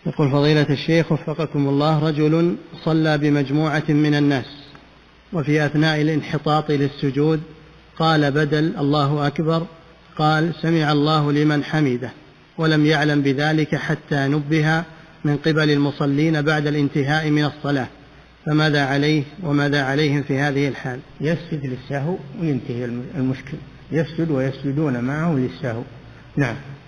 يقول فضيلة الشيخ وفقكم الله، رجل صلى بمجموعة من الناس وفي أثناء الانحطاط للسجود قال بدل الله أكبر قال سمع الله لمن حمده، ولم يعلم بذلك حتى نبه من قبل المصلين بعد الانتهاء من الصلاة، فماذا عليه وماذا عليهم في هذه الحال؟ يسجد للسهو وينتهي المشكل، يسجد ويسجدون معه للسهو. نعم.